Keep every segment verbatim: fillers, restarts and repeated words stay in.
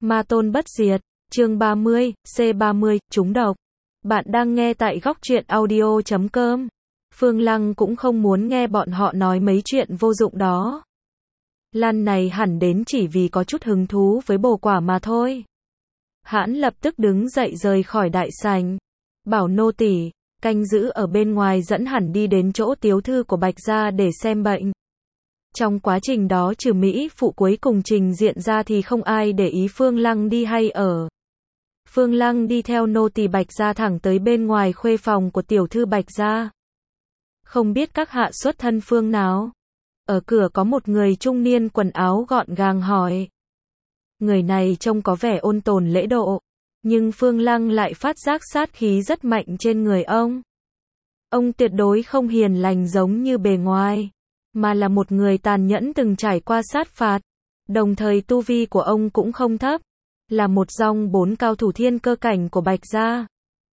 Ma tôn bất diệt, chương ba mươi, C ba mươi, trúng độc. Bạn đang nghe tại góc truyện audio chấm com. Phương Lăng cũng không muốn nghe bọn họ nói mấy chuyện vô dụng đó. Lan này hẳn đến chỉ vì có chút hứng thú với bồ quả mà thôi. Hãn lập tức đứng dậy rời khỏi đại sảnh. Bảo nô tỳ canh giữ ở bên ngoài dẫn hẳn đi đến chỗ tiểu thư của Bạch gia để xem bệnh. Trong quá trình đó trừ Mỹ phụ cuối cùng trình diện ra thì không ai để ý Phương Lăng đi hay ở. Phương Lăng đi theo nô tỳ Bạch gia thẳng tới bên ngoài khuê phòng của tiểu thư Bạch gia. Không biết các hạ xuất thân phương nào? Ở cửa có một người trung niên quần áo gọn gàng hỏi. Người này trông có vẻ ôn tồn lễ độ, nhưng Phương Lăng lại phát giác sát khí rất mạnh trên người ông. Ông tuyệt đối không hiền lành giống như bề ngoài, mà là một người tàn nhẫn từng trải qua sát phạt. Đồng thời tu vi của ông cũng không thấp, là một dòng bốn cao thủ thiên cơ cảnh của Bạch gia.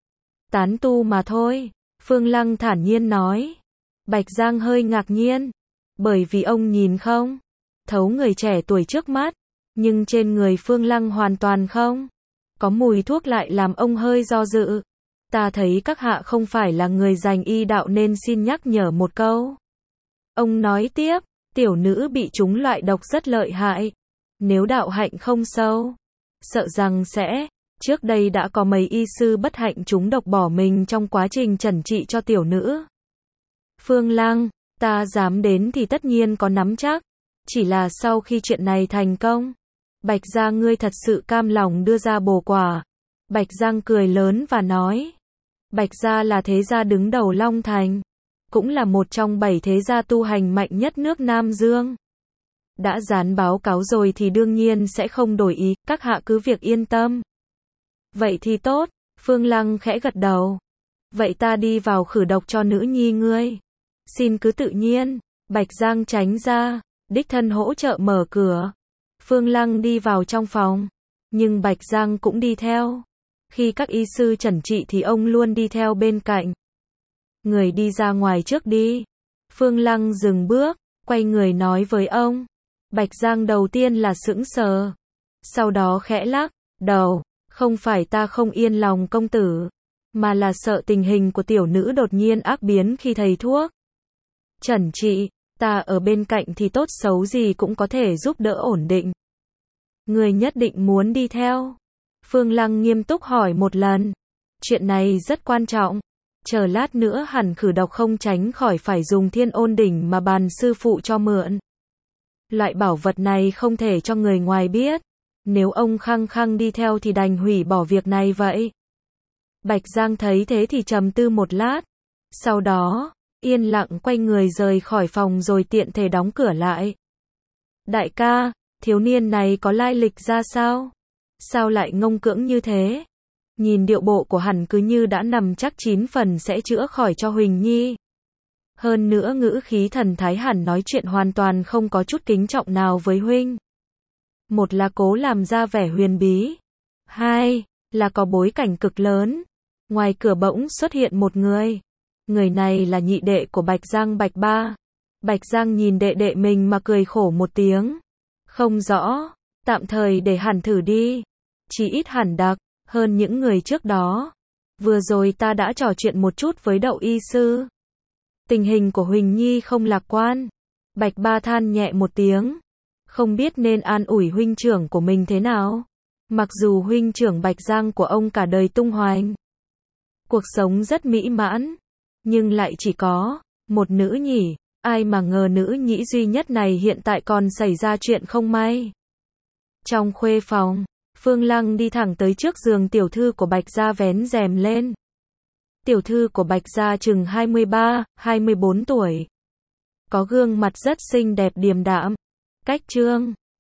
Tán tu mà thôi, Phương Lăng thản nhiên nói. Bạch Giang hơi ngạc nhiên, bởi vì ông nhìn không thấu người trẻ tuổi trước mắt, nhưng trên người Phương Lăng hoàn toàn không có mùi thuốc lại làm ông hơi do dự. Ta thấy các hạ không phải là người giành y đạo nên xin nhắc nhở một câu. Ông nói tiếp, tiểu nữ bị trúng loại độc rất lợi hại. Nếu đạo hạnh không sâu, sợ rằng sẽ, trước đây đã có mấy y sư bất hạnh trúng độc bỏ mình trong quá trình chẩn trị cho tiểu nữ. Phương Lăng, ta dám đến thì tất nhiên có nắm chắc. Chỉ là sau khi chuyện này thành công, Bạch gia ngươi thật sự cam lòng đưa ra bồ quả. Bạch Giang cười lớn và nói. Bạch gia là thế gia đứng đầu Long Thành, cũng là một trong bảy thế gia tu hành mạnh nhất nước Nam Dương. Đã dán báo cáo rồi thì đương nhiên sẽ không đổi ý, các hạ cứ việc yên tâm. Vậy thì tốt, Phương Lăng khẽ gật đầu. Vậy ta đi vào khử độc cho nữ nhi ngươi. Xin cứ tự nhiên. Bạch Giang tránh ra, đích thân hỗ trợ mở cửa. Phương Lăng đi vào trong phòng, nhưng Bạch Giang cũng đi theo. Khi các y sư chẩn trị thì ông luôn đi theo bên cạnh. Người đi ra ngoài trước đi. Phương Lăng dừng bước, quay người nói với ông. Bạch Giang đầu tiên là sững sờ, sau đó khẽ lắc đầu. Không phải ta không yên lòng công tử, mà là sợ tình hình của tiểu nữ đột nhiên ác biến khi thầy thuốc chẩn trị. Ta ở bên cạnh thì tốt xấu gì cũng có thể giúp đỡ ổn định. Người nhất định muốn đi theo? Phương Lăng nghiêm túc hỏi một lần. Chuyện này rất quan trọng. Chờ lát nữa hẳn khử độc không tránh khỏi phải dùng thiên ôn đỉnh mà bàn sư phụ cho mượn. Loại bảo vật này không thể cho người ngoài biết. Nếu ông khăng khăng đi theo thì đành hủy bỏ việc này vậy. Bạch Giang thấy thế thì trầm tư một lát. Sau đó, yên lặng quay người rời khỏi phòng rồi tiện thể đóng cửa lại. Đại ca, thiếu niên này có lai lịch ra sao? Sao lại ngông cưỡng như thế? Nhìn điệu bộ của hẳn cứ như đã nằm chắc chín phần sẽ chữa khỏi cho Huỳnh Nhi. Hơn nữa ngữ khí thần thái hẳn nói chuyện hoàn toàn không có chút kính trọng nào với huynh. Một là cố làm ra vẻ huyền bí. Hai là có bối cảnh cực lớn. Ngoài cửa bỗng xuất hiện một người. Người này là nhị đệ của Bạch Giang Bạch Ba. Bạch Giang nhìn đệ đệ mình mà cười khổ một tiếng. Không rõ, tạm thời để hẳn thử đi. Chỉ ít hẳn đặc hơn những người trước đó. Vừa rồi ta đã trò chuyện một chút với Đậu y sư. Tình hình của Huỳnh Nhi không lạc quan. Bạch Ba than nhẹ một tiếng. Không biết nên an ủi huynh trưởng của mình thế nào. Mặc dù huynh trưởng Bạch Giang của ông cả đời tung hoành, cuộc sống rất mỹ mãn, nhưng lại chỉ có một nữ nhỉ. Ai mà ngờ nữ nhĩ duy nhất này hiện tại còn xảy ra chuyện không may. Trong khuê phòng, Phương Lăng đi thẳng tới trước giường tiểu thư của Bạch gia vén rèm lên. Tiểu thư của Bạch gia chừng hai mươi ba, hai mươi bốn tuổi. Có gương mặt rất xinh đẹp điềm đạm, cách trương